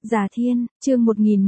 Già Thiên, chương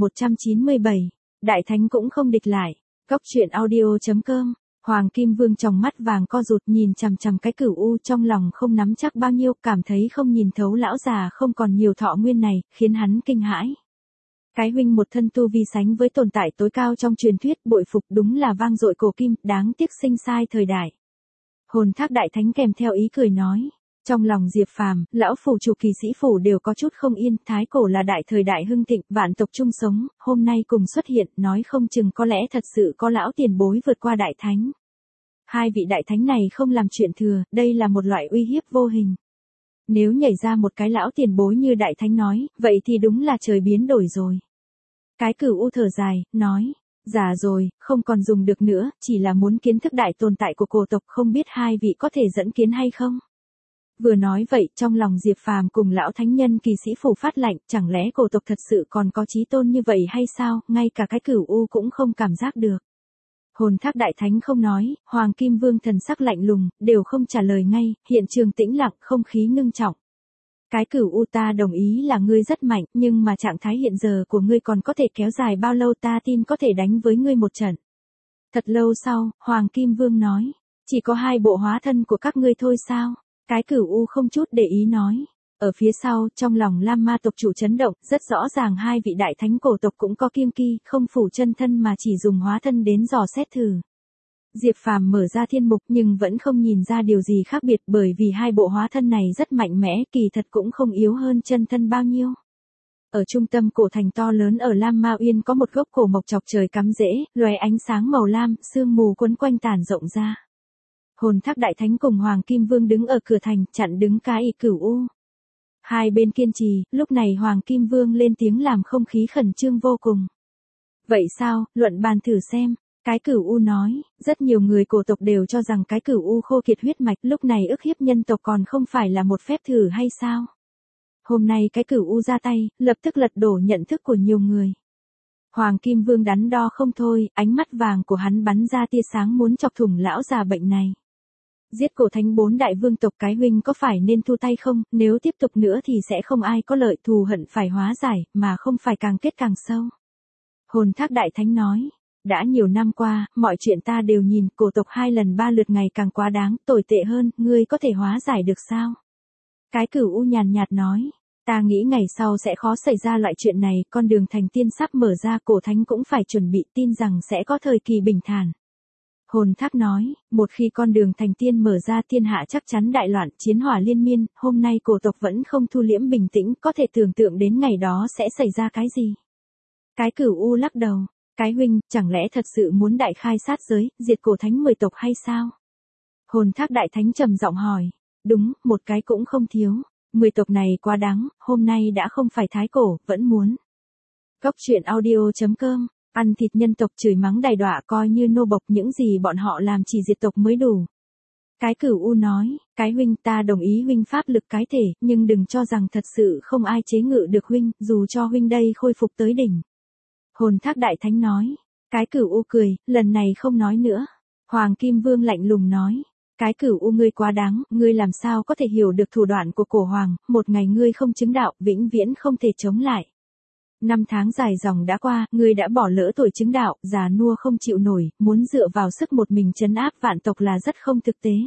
1197. Đại Thánh cũng không địch lại. Góc truyện audio.com. Hoàng Kim Vương trong mắt vàng co rụt nhìn chằm chằm cái cửu u, trong lòng không nắm chắc bao nhiêu, cảm thấy không nhìn thấu lão già không còn nhiều thọ nguyên này, khiến hắn kinh hãi. Cái huynh một thân tu vi sánh với tồn tại tối cao trong truyền thuyết, bội phục, đúng là vang dội cổ kim, đáng tiếc sinh sai thời đại. Hồn Thác Đại Thánh kèm theo ý cười nói. Trong lòng Diệp Phàm, lão phủ chủ Kỳ Sĩ phủ đều có chút không yên, thái cổ là đại thời đại hưng thịnh, vạn tộc chung sống, hôm nay cùng xuất hiện, nói không chừng có lẽ thật sự có lão tiền bối vượt qua đại thánh. Hai vị đại thánh này không làm chuyện thừa, đây là một loại uy hiếp vô hình. Nếu nhảy ra một cái lão tiền bối như đại thánh nói, vậy thì đúng là trời biến đổi rồi. Cái cửu u thở dài, nói. Già rồi, không còn dùng được nữa, chỉ là muốn kiến thức đại tồn tại của cổ tộc, không biết hai vị có thể dẫn kiến hay không? Vừa nói vậy, trong lòng Diệp Phàm cùng lão thánh nhân Kỳ Sĩ phủ phát lạnh, chẳng lẽ cổ tộc thật sự còn có chí tôn như vậy hay sao, ngay cả cái cửu u cũng không cảm giác được. Hồn Thác Đại Thánh không nói, Hoàng Kim Vương thần sắc lạnh lùng, đều không trả lời ngay, hiện trường tĩnh lặng, không khí ngưng trọng. Cái cửu u, ta đồng ý là ngươi rất mạnh, nhưng mà trạng thái hiện giờ của ngươi còn có thể kéo dài bao lâu, ta tin có thể đánh với ngươi một trận. Thật lâu sau, Hoàng Kim Vương nói, chỉ có hai bộ hóa thân của các ngươi thôi sao? Cái cửu u không chút để ý nói. Ở phía sau, trong lòng Lam Ma tộc chủ chấn động, rất rõ ràng hai vị đại thánh cổ tộc cũng có kiêng kỳ, không phủ chân thân mà chỉ dùng hóa thân đến dò xét thử. Diệp Phàm mở ra thiên mục nhưng vẫn không nhìn ra điều gì khác biệt, bởi vì hai bộ hóa thân này rất mạnh mẽ, kỳ thật cũng không yếu hơn chân thân bao nhiêu. Ở trung tâm cổ thành to lớn ở Lam Ma Uyên có một gốc cổ mộc chọc trời cắm rễ, lóe ánh sáng màu lam, sương mù quấn quanh tản rộng ra. Hồn Thác Đại Thánh cùng Hoàng Kim Vương đứng ở cửa thành, chặn đứng cái cửu u. Hai bên kiên trì, lúc này Hoàng Kim Vương lên tiếng làm không khí khẩn trương vô cùng. Vậy sao, luận bàn thử xem. Cái cửu u nói, rất nhiều người cổ tộc đều cho rằng cái cửu u khô kiệt huyết mạch, lúc này ức hiếp nhân tộc còn không phải là một phép thử hay sao? Hôm nay cái cửu u ra tay, lập tức lật đổ nhận thức của nhiều người. Hoàng Kim Vương đắn đo không thôi, ánh mắt vàng của hắn bắn ra tia sáng muốn chọc thủng lão già bệnh này. Giết cổ thánh 4 đại vương tộc, cái huynh có phải nên thu tay không, nếu tiếp tục nữa thì sẽ không ai có lợi, thù hận phải hóa giải, mà không phải càng kết càng sâu. Hồn Thác Đại Thánh nói, đã nhiều năm qua, mọi chuyện ta đều nhìn, cổ tộc 2 lần 3 lượt ngày càng quá đáng, tồi tệ hơn, ngươi có thể hóa giải được sao? Cái cửu u nhàn nhạt nói, ta nghĩ ngày sau sẽ khó xảy ra loại chuyện này, con đường thành tiên sắp mở ra, cổ thánh cũng phải chuẩn bị, tin rằng sẽ có thời kỳ bình thản. Hồn Thác nói, một khi con đường thành tiên mở ra, thiên hạ chắc chắn đại loạn, chiến hỏa liên miên, hôm nay cổ tộc vẫn không thu liễm bình tĩnh, có thể tưởng tượng đến ngày đó sẽ xảy ra cái gì. Cái cửu u lắc đầu, cái huynh, chẳng lẽ thật sự muốn đại khai sát giới, diệt cổ thánh 10 tộc hay sao? Hồn Thác Đại Thánh trầm giọng hỏi, đúng, một cái cũng không thiếu, 10 tộc này quá đáng, hôm nay đã không phải thái cổ, vẫn muốn. Góc truyện audio.com. Ăn thịt nhân tộc, chửi mắng đầy đọa, coi như nô bộc, những gì bọn họ làm chỉ diệt tộc mới đủ. Cái cửu u nói, cái huynh, ta đồng ý huynh pháp lực cái thể, nhưng đừng cho rằng thật sự không ai chế ngự được huynh, dù cho huynh đây khôi phục tới đỉnh. Hồn Thác Đại Thánh nói, cái cửu u cười, lần này không nói nữa. Hoàng Kim Vương lạnh lùng nói, cái cửu u, ngươi quá đáng, ngươi làm sao có thể hiểu được thủ đoạn của cổ hoàng, một ngày ngươi không chứng đạo, vĩnh viễn không thể chống lại. 5 tháng dài dòng đã qua, ngươi đã bỏ lỡ tuổi chứng đạo, già nua không chịu nổi, muốn dựa vào sức một mình trấn áp vạn tộc là rất không thực tế.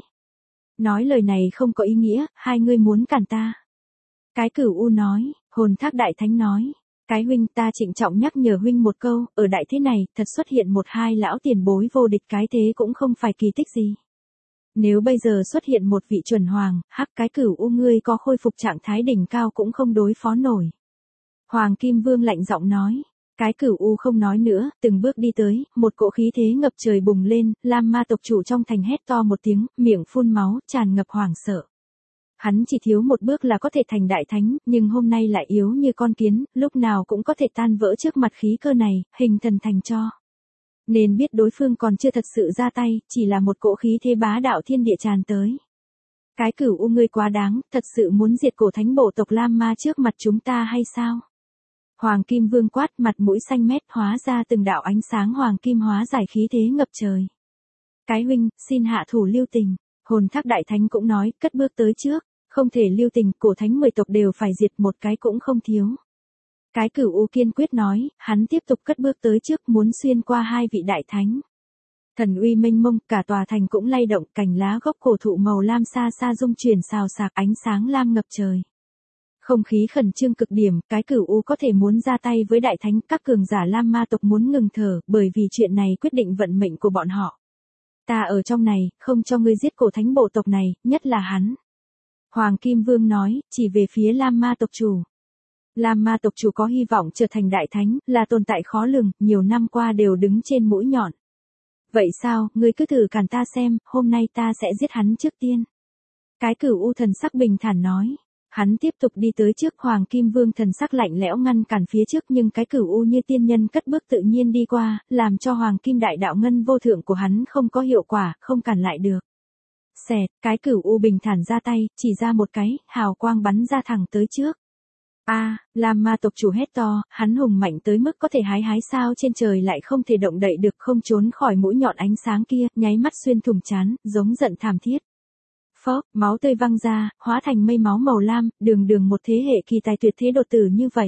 Nói lời này không có ý nghĩa, hai ngươi muốn cản ta. Cái cửu u nói, Hồn Thác Đại Thánh nói, cái huynh, ta trịnh trọng nhắc nhở huynh một câu, ở đại thế này, thật xuất hiện 1-2 lão tiền bối vô địch cái thế cũng không phải kỳ tích gì. Nếu bây giờ xuất hiện một vị chuẩn hoàng, hắc, cái cửu u, ngươi có khôi phục trạng thái đỉnh cao cũng không đối phó nổi. Hoàng Kim Vương lạnh giọng nói, cái cửu u không nói nữa, từng bước đi tới, một cỗ khí thế ngập trời bùng lên, Lam Ma tộc chủ trong thành hét to một tiếng, miệng phun máu, tràn ngập hoảng sợ. Hắn chỉ thiếu một bước là có thể thành đại thánh, nhưng hôm nay lại yếu như con kiến, lúc nào cũng có thể tan vỡ trước mặt khí cơ này, hình thần thành tro. Nên biết đối phương còn chưa thật sự ra tay, chỉ là một cỗ khí thế bá đạo thiên địa tràn tới. Cái cửu u, ngươi quá đáng, thật sự muốn diệt cổ thánh bộ tộc Lam Ma trước mặt chúng ta hay sao? Hoàng Kim Vương quát, mặt mũi xanh mét, hóa ra từng đạo ánh sáng hoàng kim hóa giải khí thế ngập trời. Cái huynh, xin hạ thủ lưu tình. Hồn Thác Đại Thánh cũng nói, cất bước tới trước, không thể lưu tình, cổ thánh 10 tộc đều phải diệt, một cái cũng không thiếu. Cái Cửu U kiên quyết nói, hắn tiếp tục cất bước tới trước muốn xuyên qua hai vị đại thánh. Thần uy mênh mông, cả tòa thành cũng lay động, cành lá gốc cổ thụ màu lam xa xa rung chuyển xào xạc, ánh sáng lam ngập trời. Không khí khẩn trương cực điểm, cái Cửu U có thể muốn ra tay với đại thánh, các cường giả Lam Ma tộc muốn ngừng thở, bởi vì chuyện này quyết định vận mệnh của bọn họ. Ta ở trong này, không cho ngươi giết cổ thánh bộ tộc này, nhất là hắn. Hoàng Kim Vương nói, chỉ về phía Lam Ma tộc chủ. Lam Ma tộc chủ có hy vọng trở thành đại thánh, là tồn tại khó lường, nhiều năm qua đều đứng trên mũi nhọn. Vậy sao, ngươi cứ thử cản ta xem, hôm nay ta sẽ giết hắn trước tiên. Cái Cửu U thần sắc bình thản nói. Hắn tiếp tục đi tới trước Hoàng Kim Vương thần sắc lạnh lẽo ngăn cản phía trước nhưng cái Cửu U như tiên nhân cất bước tự nhiên đi qua, làm cho Hoàng Kim đại đạo ngân vô thượng của hắn không có hiệu quả, không cản lại được. Xẹt, cái Cửu U bình thản ra tay, chỉ ra một cái, hào quang bắn ra thẳng tới trước. Lam Ma tộc chủ hét to, hắn hùng mạnh tới mức có thể hái sao trên trời lại không thể động đậy được, không trốn khỏi mũi nhọn ánh sáng kia, nháy mắt xuyên thủng trán, giống giận thảm thiết. Phốc, máu tươi văng ra, hóa thành mây máu màu lam, đường một thế hệ kỳ tài tuyệt thế đột tử như vậy.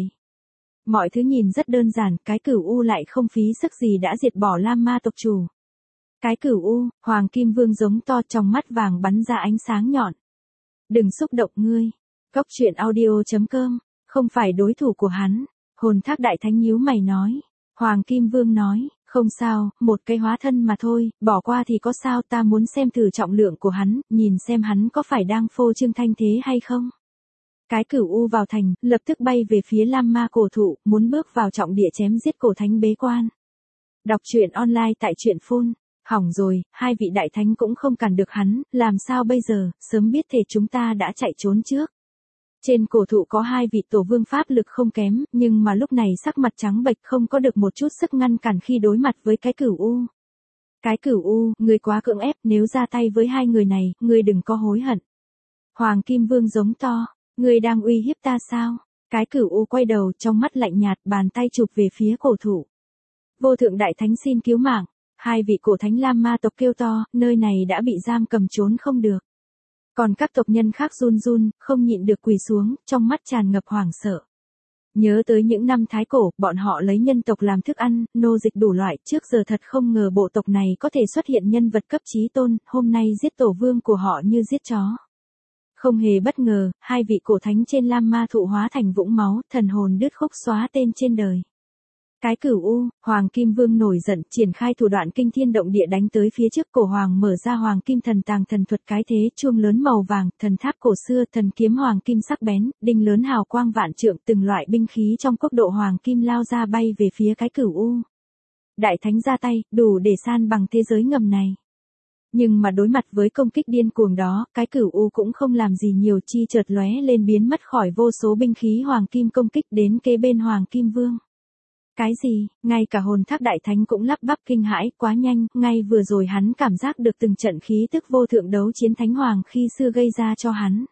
Mọi thứ nhìn rất đơn giản, cái Cửu U lại không phí sức gì đã diệt bỏ Lam Ma tộc chủ. Cái Cửu U, Hoàng Kim Vương giống to trong mắt vàng bắn ra ánh sáng nhọn. Đừng xúc động ngươi. Góc truyện audio.com, không phải đối thủ của hắn. Hồn Thác đại thánh nhíu mày nói. Hoàng Kim Vương nói, không sao, một cái hóa thân mà thôi, bỏ qua thì có sao, ta muốn xem thử trọng lượng của hắn, nhìn xem hắn có phải đang phô trương thanh thế hay không. Cái Cửu U vào thành, lập tức bay về phía Lam Ma cổ thụ, muốn bước vào trọng địa chém giết cổ thánh bế quan. Đọc truyện online tại truyện phun. Hỏng rồi, hai vị đại thánh cũng không cản được hắn, làm sao bây giờ, sớm biết thì chúng ta đã chạy trốn trước. Trên cổ thụ có hai vị tổ vương pháp lực không kém, nhưng mà lúc này sắc mặt trắng bệch không có được một chút sức ngăn cản khi đối mặt với cái Cửu U. Cái Cửu U, ngươi quá cưỡng ép, nếu ra tay với hai người này, ngươi đừng có hối hận. Hoàng Kim Vương giống to, ngươi đang uy hiếp ta sao? Cái Cửu U quay đầu trong mắt lạnh nhạt, bàn tay chụp về phía cổ thụ. Vô thượng đại thánh xin cứu mạng. Hai vị cổ thánh Lam Ma tộc kêu to, nơi này đã bị giam cầm trốn không được. Còn các tộc nhân khác run run, không nhịn được quỳ xuống, trong mắt tràn ngập hoảng sợ. Nhớ tới những năm thái cổ, bọn họ lấy nhân tộc làm thức ăn, nô dịch đủ loại, trước giờ thật không ngờ bộ tộc này có thể xuất hiện nhân vật cấp chí tôn, hôm nay giết tổ vương của họ như giết chó. Không hề bất ngờ, hai vị cổ thánh trên Lam Ma thụ hóa thành vũng máu, thần hồn đứt khúc xóa tên trên đời. Cái Cửu U, Hoàng Kim Vương nổi giận, triển khai thủ đoạn kinh thiên động địa đánh tới phía trước cổ hoàng, mở ra Hoàng Kim thần tàng thần thuật cái thế, chuông lớn màu vàng, thần tháp cổ xưa, thần kiếm hoàng kim sắc bén, đinh lớn hào quang vạn trượng, từng loại binh khí trong quốc độ hoàng kim lao ra bay về phía cái Cửu U. Đại thánh ra tay, đủ để san bằng thế giới ngầm này. Nhưng mà đối mặt với công kích điên cuồng đó, cái Cửu U cũng không làm gì nhiều, chi chợt lóe lên biến mất khỏi vô số binh khí hoàng kim công kích đến kế bên Hoàng Kim Vương. Cái gì, ngay cả Hồn Thác đại thánh cũng lắp bắp kinh hãi, quá nhanh, ngay vừa rồi hắn cảm giác được từng trận khí tức vô thượng đấu chiến thánh hoàng khi xưa gây ra cho hắn.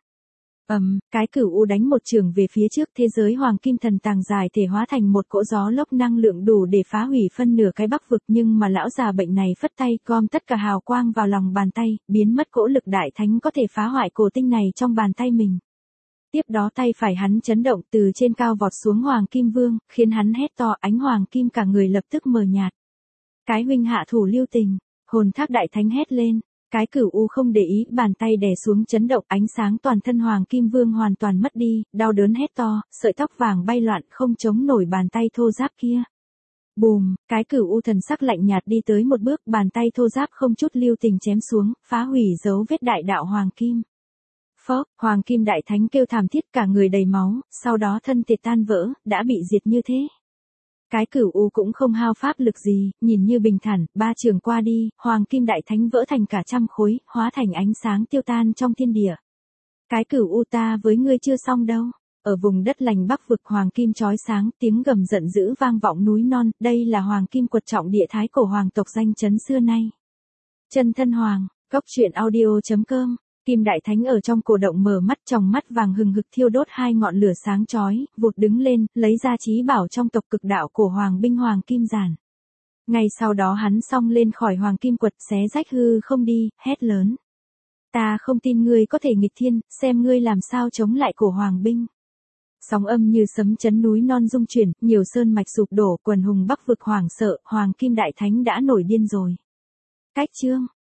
Cái Cửu U đánh một trường về phía trước, thế giới hoàng kim thần tàng dài thể hóa thành một cỗ gió lốc năng lượng đủ để phá hủy phân nửa cái Bắc vực, nhưng mà lão già bệnh này phất tay gom tất cả hào quang vào lòng bàn tay, biến mất cỗ lực đại thánh có thể phá hoại cổ tinh này trong bàn tay mình. Tiếp đó tay phải hắn chấn động, từ trên cao vọt xuống Hoàng Kim Vương, khiến hắn hét to, ánh hoàng kim cả người lập tức mờ nhạt. Cái huynh hạ thủ lưu tình, Hồn Thác đại thánh hét lên. Cái Cửu U không để ý, bàn tay đè xuống chấn động, ánh sáng toàn thân Hoàng Kim Vương hoàn toàn mất đi, đau đớn hét to, sợi tóc vàng bay loạn không chống nổi bàn tay thô ráp kia. Bùm, cái Cửu U thần sắc lạnh nhạt đi tới một bước, bàn tay thô ráp không chút lưu tình chém xuống, phá hủy dấu vết đại đạo Hoàng Kim. Phốc, Hoàng Kim đại thánh kêu thảm thiết, cả người đầy máu, sau đó thân thể tan vỡ, đã bị diệt như thế. Cái Cửu U cũng không hao pháp lực gì, nhìn như bình thản, ba trường qua đi, Hoàng Kim đại thánh vỡ thành cả trăm khối, hóa thành ánh sáng tiêu tan trong thiên địa. Cái Cửu U, ta với ngươi chưa xong đâu. Ở vùng đất lành Bắc vực, Hoàng Kim chói sáng, tiếng gầm giận dữ vang vọng núi non, đây là Hoàng Kim quật trọng địa thái cổ hoàng tộc danh chấn xưa nay. Chân thân hoàng, góc truyện audio.com. Kim đại thánh ở trong cổ động mở mắt, tròng mắt vàng hừng hực thiêu đốt hai ngọn lửa sáng chói, vụt đứng lên, lấy ra chí bảo trong tộc cực đạo cổ hoàng binh Hoàng Kim giản. Ngay sau đó hắn xông lên khỏi Hoàng Kim quật, xé rách hư không đi, hét lớn. Ta không tin ngươi có thể nghịch thiên, xem ngươi làm sao chống lại cổ hoàng binh. Sóng âm như sấm chấn núi non rung chuyển, nhiều sơn mạch sụp đổ, quần hùng Bắc vực hoảng sợ, Hoàng Kim Đại Thánh đã nổi điên rồi. Cách chương